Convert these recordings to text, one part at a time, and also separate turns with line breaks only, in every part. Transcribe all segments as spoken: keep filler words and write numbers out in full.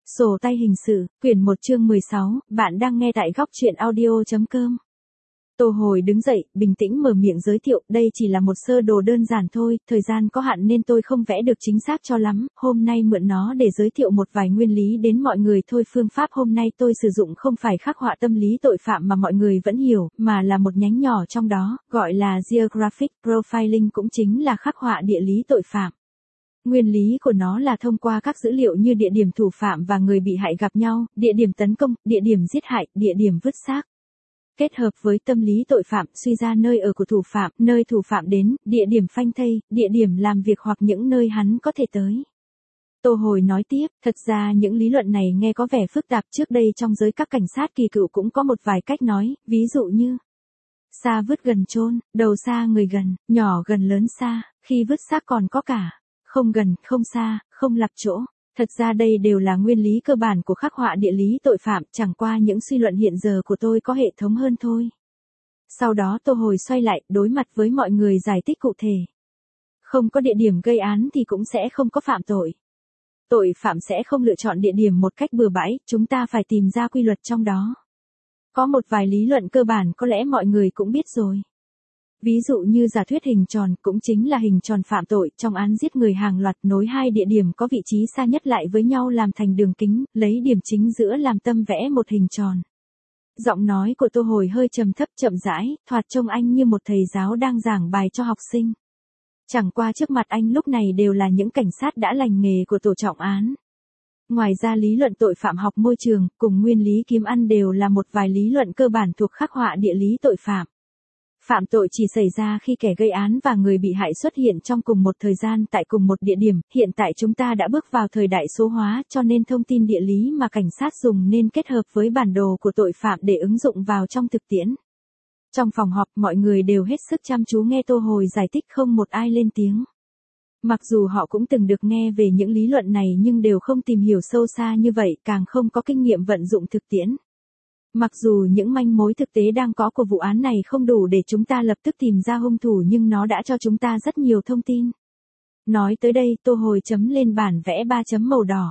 Sổ tay hình sự, quyển một chương mười sáu, bạn đang nghe tại góc truyện audio.com. Tô Hồi đứng dậy, bình tĩnh mở miệng giới thiệu, đây chỉ là một sơ đồ đơn giản thôi, thời gian có hạn nên tôi không vẽ được chính xác cho lắm, hôm nay mượn nó để giới thiệu một vài nguyên lý đến mọi người thôi. Phương pháp hôm nay tôi sử dụng không phải khắc họa tâm lý tội phạm mà mọi người vẫn hiểu, mà là một nhánh nhỏ trong đó, gọi là Geographic Profiling, cũng chính là khắc họa địa lý tội phạm. Nguyên lý của nó là thông qua các dữ liệu như địa điểm thủ phạm và người bị hại gặp nhau, địa điểm tấn công, địa điểm giết hại, địa điểm vứt xác. Kết hợp với tâm lý tội phạm, suy ra nơi ở của thủ phạm, nơi thủ phạm đến, địa điểm phanh thây, địa điểm làm việc hoặc những nơi hắn có thể tới. Tô Hồi nói tiếp, thật ra những lý luận này nghe có vẻ phức tạp. Trước đây trong giới các cảnh sát kỳ cựu cũng có một vài cách nói, ví dụ như xa vứt gần chôn, đầu xa người gần, nhỏ gần lớn xa, khi vứt xác còn có cả không gần, không xa, không lặp chỗ. Thật ra đây đều là nguyên lý cơ bản của khắc họa địa lý tội phạm, chẳng qua những suy luận hiện giờ của tôi có hệ thống hơn thôi. Sau đó Tô Hồi xoay lại, đối mặt với mọi người giải thích cụ thể. Không có địa điểm gây án thì cũng sẽ không có phạm tội. Tội phạm sẽ không lựa chọn địa điểm một cách bừa bãi, chúng ta phải tìm ra quy luật trong đó. Có một vài lý luận cơ bản có lẽ mọi người cũng biết rồi. Ví dụ như giả thuyết hình tròn, cũng chính là hình tròn phạm tội, trong án giết người hàng loạt nối hai địa điểm có vị trí xa nhất lại với nhau làm thành đường kính, lấy điểm chính giữa làm tâm vẽ một hình tròn. Giọng nói của Tô Hồi hơi trầm thấp chậm rãi, thoạt trông anh như một thầy giáo đang giảng bài cho học sinh. Chẳng qua trước mặt anh lúc này đều là những cảnh sát đã lành nghề của tổ trọng án. Ngoài ra lý luận tội phạm học môi trường, cùng nguyên lý kiếm ăn đều là một vài lý luận cơ bản thuộc khắc họa địa lý tội phạm. Phạm tội chỉ xảy ra khi kẻ gây án và người bị hại xuất hiện trong cùng một thời gian tại cùng một địa điểm. Hiện tại chúng ta đã bước vào thời đại số hóa, cho nên thông tin địa lý mà cảnh sát dùng nên kết hợp với bản đồ của tội phạm để ứng dụng vào trong thực tiễn. Trong phòng họp, mọi người đều hết sức chăm chú nghe Tô Hồi giải thích, không một ai lên tiếng. Mặc dù họ cũng từng được nghe về những lý luận này nhưng đều không tìm hiểu sâu xa như vậy, càng không có kinh nghiệm vận dụng thực tiễn. Mặc dù những manh mối thực tế đang có của vụ án này không đủ để chúng ta lập tức tìm ra hung thủ nhưng nó đã cho chúng ta rất nhiều thông tin. Nói tới đây, Tô Hồi chấm lên bản vẽ ba chấm màu đỏ.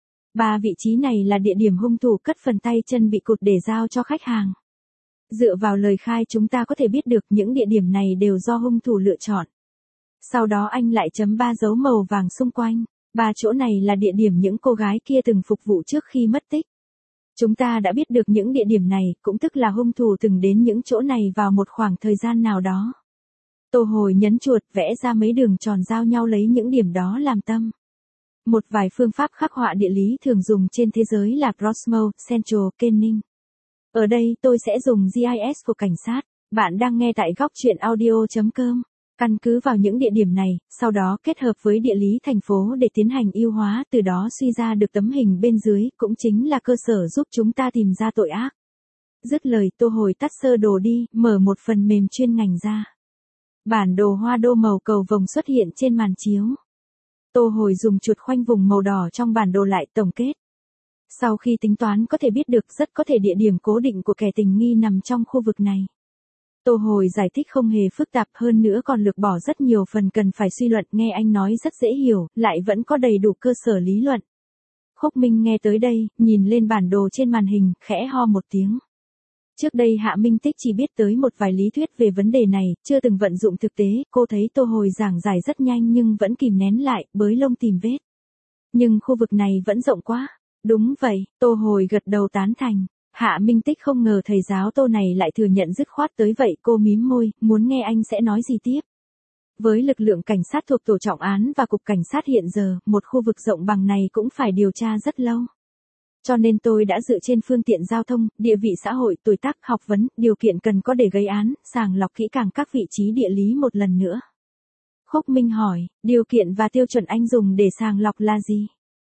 Ba vị trí này là địa điểm hung thủ cất phần tay chân bị cụt để giao cho khách hàng. Dựa vào lời khai chúng ta có thể biết được những địa điểm này đều do hung thủ lựa chọn. Sau đó anh lại chấm ba dấu màu vàng xung quanh. Ba chỗ này là địa điểm những cô gái kia từng phục vụ trước khi mất tích. Chúng ta đã biết được những địa điểm này, cũng tức là hung thủ từng đến những chỗ này vào một khoảng thời gian nào đó. Tô Hồi nhấn chuột vẽ ra mấy đường tròn giao nhau lấy những điểm đó làm tâm. Một vài phương pháp khắc họa địa lý thường dùng trên thế giới là Proximo, Central, Kenning. Ở đây tôi sẽ dùng giê i ét của cảnh sát. Bạn đang nghe tại góc truyện audio.com. Căn cứ vào những địa điểm này, sau đó kết hợp với địa lý thành phố để tiến hành ưu hóa, từ đó suy ra được tấm hình bên dưới, cũng chính là cơ sở giúp chúng ta tìm ra tội ác. Dứt lời, Tô Hồi tắt sơ đồ đi, mở một phần mềm chuyên ngành ra. Bản đồ hoa đô màu cầu vồng xuất hiện trên màn chiếu. Tô Hồi dùng chuột khoanh vùng màu đỏ trong bản đồ lại tổng kết. Sau khi tính toán có thể biết được rất có thể địa điểm cố định của kẻ tình nghi nằm trong khu vực này. Tô Hồi giải thích không hề phức tạp, hơn nữa còn lược bỏ rất nhiều phần cần phải suy luận, nghe anh nói rất dễ hiểu, lại vẫn có đầy đủ cơ sở lý luận. Khúc Minh nghe tới đây, nhìn lên bản đồ trên màn hình, khẽ ho một tiếng. Trước đây Hạ Minh Tích chỉ biết tới một vài lý thuyết về vấn đề này, chưa từng vận dụng thực tế, cô thấy Tô Hồi giảng giải rất nhanh nhưng vẫn kìm nén lại, bới lông tìm vết. Nhưng khu vực này vẫn rộng quá. Đúng vậy, Tô Hồi gật đầu tán thành. Hạ Minh Tích không ngờ thầy giáo Tô này lại thừa nhận dứt khoát tới vậy, cô mím môi, muốn nghe anh sẽ nói gì tiếp. Với lực lượng cảnh sát thuộc tổ trọng án và cục cảnh sát hiện giờ, một khu vực rộng bằng này cũng phải điều tra rất lâu. Cho nên tôi đã dựa trên phương tiện giao thông, địa vị xã hội, tuổi tác, học vấn, điều kiện cần có để gây án, sàng lọc kỹ càng các vị trí địa lý một lần nữa. Khúc Minh hỏi, điều kiện và tiêu chuẩn anh dùng để sàng lọc là gì?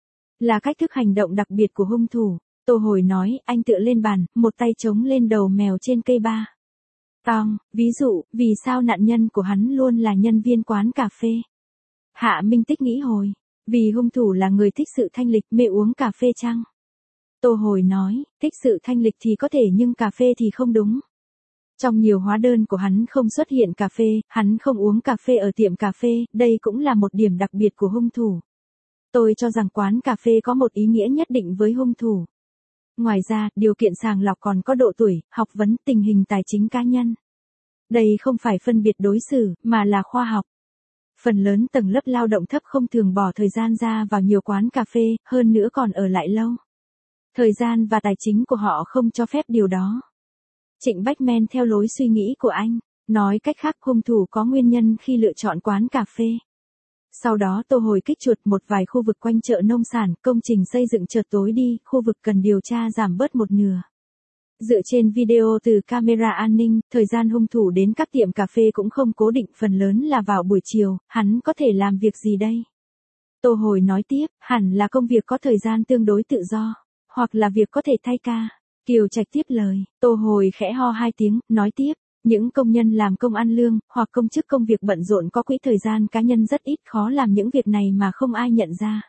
Là cách thức hành động đặc biệt của hung thủ. Tô Hồi nói, anh tựa lên bàn, một tay chống lên đầu mèo trên cây ba. Tong, ví dụ, vì sao nạn nhân của hắn luôn là nhân viên quán cà phê? Hạ Minh Tích nghĩ hồi, vì hung thủ là người thích sự thanh lịch, mê uống cà phê chăng? Tô Hồi nói, thích sự thanh lịch thì có thể nhưng cà phê thì không đúng. Trong nhiều hóa đơn của hắn không xuất hiện cà phê, hắn không uống cà phê ở tiệm cà phê, đây cũng là một điểm đặc biệt của hung thủ. Tôi cho rằng quán cà phê có một ý nghĩa nhất định với hung thủ. Ngoài ra, điều kiện sàng lọc còn có độ tuổi, học vấn, tình hình tài chính cá nhân. Đây không phải phân biệt đối xử, mà là khoa học. Phần lớn tầng lớp lao động thấp không thường bỏ thời gian ra vào nhiều quán cà phê, hơn nữa còn ở lại lâu. Thời gian và tài chính của họ không cho phép điều đó. Trịnh Bách Men theo lối suy nghĩ của anh, nói cách khác hung thủ có nguyên nhân khi lựa chọn quán cà phê. Sau đó Tô Hồi kích chuột một vài khu vực quanh chợ nông sản, công trình xây dựng chợt tối đi, khu vực cần điều tra giảm bớt một nửa. Dựa trên video từ camera an ninh, thời gian hung thủ đến các tiệm cà phê cũng không cố định, phần lớn là vào buổi chiều, hắn có thể làm việc gì đây? Tô Hồi nói tiếp, hẳn là công việc có thời gian tương đối tự do, hoặc là việc có thể thay ca. Kiều Trạch tiếp lời, Tô Hồi khẽ ho hai tiếng, nói tiếp, những công nhân làm công ăn lương, hoặc công chức công việc bận rộn có quỹ thời gian cá nhân rất ít, khó làm những việc này mà không ai nhận ra.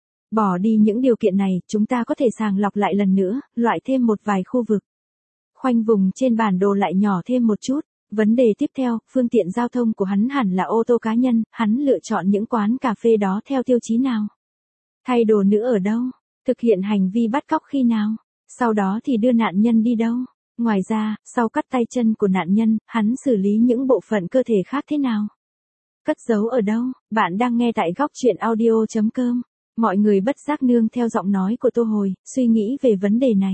Bỏ đi những điều kiện này, chúng ta có thể sàng lọc lại lần nữa, loại thêm một vài khu vực. Khoanh vùng trên bản đồ lại nhỏ thêm một chút. Vấn đề tiếp theo, phương tiện giao thông của hắn hẳn là ô tô cá nhân, hắn lựa chọn những quán cà phê đó theo tiêu chí nào? Thay đồ nữ ở đâu? Thực hiện hành vi bắt cóc khi nào? Sau đó thì đưa nạn nhân đi đâu? Ngoài ra, sau cắt tay chân của nạn nhân, hắn xử lý những bộ phận cơ thể khác thế nào? Cất giấu ở đâu? Bạn đang nghe tại góc truyện audio chấm com. Mọi người bất giác nương theo giọng nói của Tô Hồi, suy nghĩ về vấn đề này.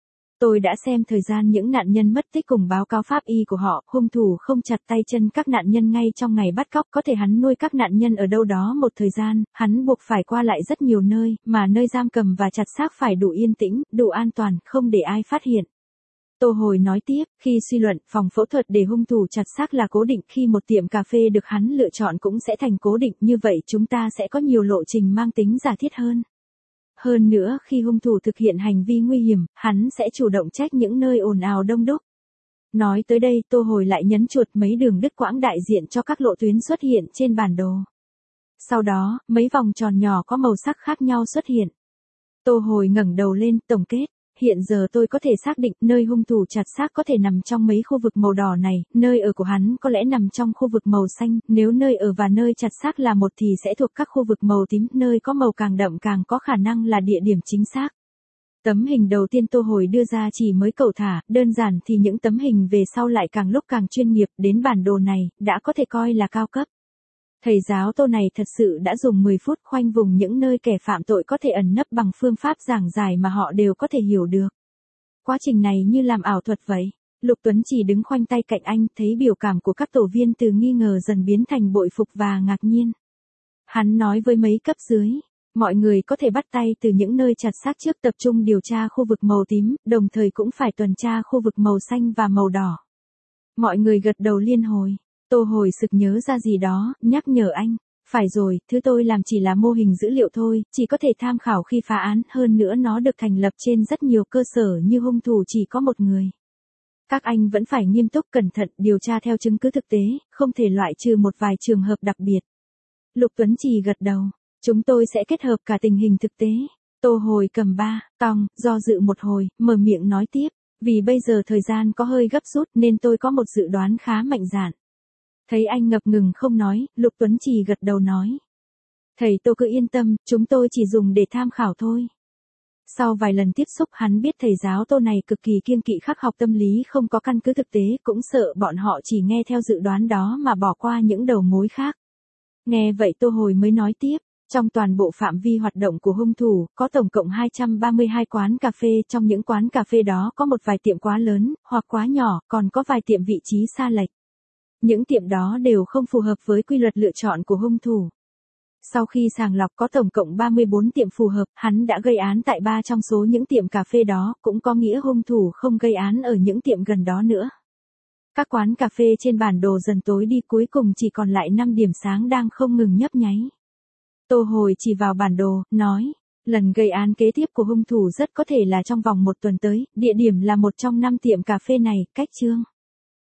Tôi đã xem thời gian những nạn nhân mất tích cùng báo cáo pháp y của họ, hung thủ không chặt tay chân các nạn nhân ngay trong ngày bắt cóc, có thể hắn nuôi các nạn nhân ở đâu đó một thời gian, hắn buộc phải qua lại rất nhiều nơi, mà nơi giam cầm và chặt xác phải đủ yên tĩnh, đủ an toàn, không để ai phát hiện. Tô Hồi nói tiếp, khi suy luận, phòng phẫu thuật để hung thủ chặt xác là cố định, khi một tiệm cà phê được hắn lựa chọn cũng sẽ thành cố định, như vậy chúng ta sẽ có nhiều lộ trình mang tính giả thiết hơn. Hơn nữa, khi hung thủ thực hiện hành vi nguy hiểm, hắn sẽ chủ động trách những nơi ồn ào đông đúc. Nói tới đây, Tô Hồi lại nhấn chuột mấy đường đứt quãng đại diện cho các lộ tuyến xuất hiện trên bản đồ. Sau đó, mấy vòng tròn nhỏ có màu sắc khác nhau xuất hiện. Tô Hồi ngẩng đầu lên, tổng kết. Hiện giờ tôi có thể xác định nơi hung thủ chặt xác có thể nằm trong mấy khu vực màu đỏ này, nơi ở của hắn có lẽ nằm trong khu vực màu xanh, nếu nơi ở và nơi chặt xác là một thì sẽ thuộc các khu vực màu tím, nơi có màu càng đậm càng có khả năng là địa điểm chính xác. Tấm hình đầu tiên Tô Hồi đưa ra chỉ mới cẩu thả, đơn giản thì những tấm hình về sau lại càng lúc càng chuyên nghiệp, đến bản đồ này, đã có thể coi là cao cấp. Thầy giáo Tô này thật sự đã dùng mười phút khoanh vùng những nơi kẻ phạm tội có thể ẩn nấp bằng phương pháp giảng giải mà họ đều có thể hiểu được. Quá trình này như làm ảo thuật vậy. Lục Tuấn chỉ đứng khoanh tay cạnh anh, thấy biểu cảm của các tổ viên từ nghi ngờ dần biến thành bội phục và ngạc nhiên. Hắn nói với mấy cấp dưới, mọi người có thể bắt tay từ những nơi chặt xác trước, tập trung điều tra khu vực màu tím, đồng thời cũng phải tuần tra khu vực màu xanh và màu đỏ. Mọi người gật đầu liên hồi. Tô Hồi sực nhớ ra gì đó, nhắc nhở anh. Phải rồi, thứ tôi làm chỉ là mô hình dữ liệu thôi, chỉ có thể tham khảo khi phá án, hơn nữa nó được thành lập trên rất nhiều cơ sở như hung thủ chỉ có một người. Các anh vẫn phải nghiêm túc cẩn thận điều tra theo chứng cứ thực tế, không thể loại trừ một vài trường hợp đặc biệt. Lục Tuấn Trì gật đầu. Chúng tôi sẽ kết hợp cả tình hình thực tế. Tô Hồi cầm ba, cong, do dự một hồi, mở miệng nói tiếp. Vì bây giờ thời gian có hơi gấp rút nên tôi có một dự đoán khá mạnh dạn. Thấy anh ngập ngừng không nói, Lục Tuấn Trì gật đầu nói. Thầy Tô cứ yên tâm, chúng tôi chỉ dùng để tham khảo thôi. Sau vài lần tiếp xúc hắn biết thầy giáo Tô này cực kỳ kiêng kỵ khắc học tâm lý không có căn cứ thực tế, cũng sợ bọn họ chỉ nghe theo dự đoán đó mà bỏ qua những đầu mối khác. Nghe vậy Tô Hồi mới nói tiếp, trong toàn bộ phạm vi hoạt động của hung thủ, có tổng cộng hai trăm ba mươi hai quán cà phê, trong những quán cà phê đó có một vài tiệm quá lớn, hoặc quá nhỏ, còn có vài tiệm vị trí xa lệch. Những tiệm đó đều không phù hợp với quy luật lựa chọn của hung thủ. Sau khi sàng lọc có tổng cộng ba mươi bốn tiệm phù hợp, hắn đã gây án tại ba trong số những tiệm cà phê đó, cũng có nghĩa hung thủ không gây án ở những tiệm gần đó nữa. Các quán cà phê trên bản đồ dần tối đi, cuối cùng chỉ còn lại năm điểm sáng đang không ngừng nhấp nháy. Tô Hồi chỉ vào bản đồ, nói, lần gây án kế tiếp của hung thủ rất có thể là trong vòng một tuần tới, địa điểm là một trong năm tiệm cà phê này, cách Chương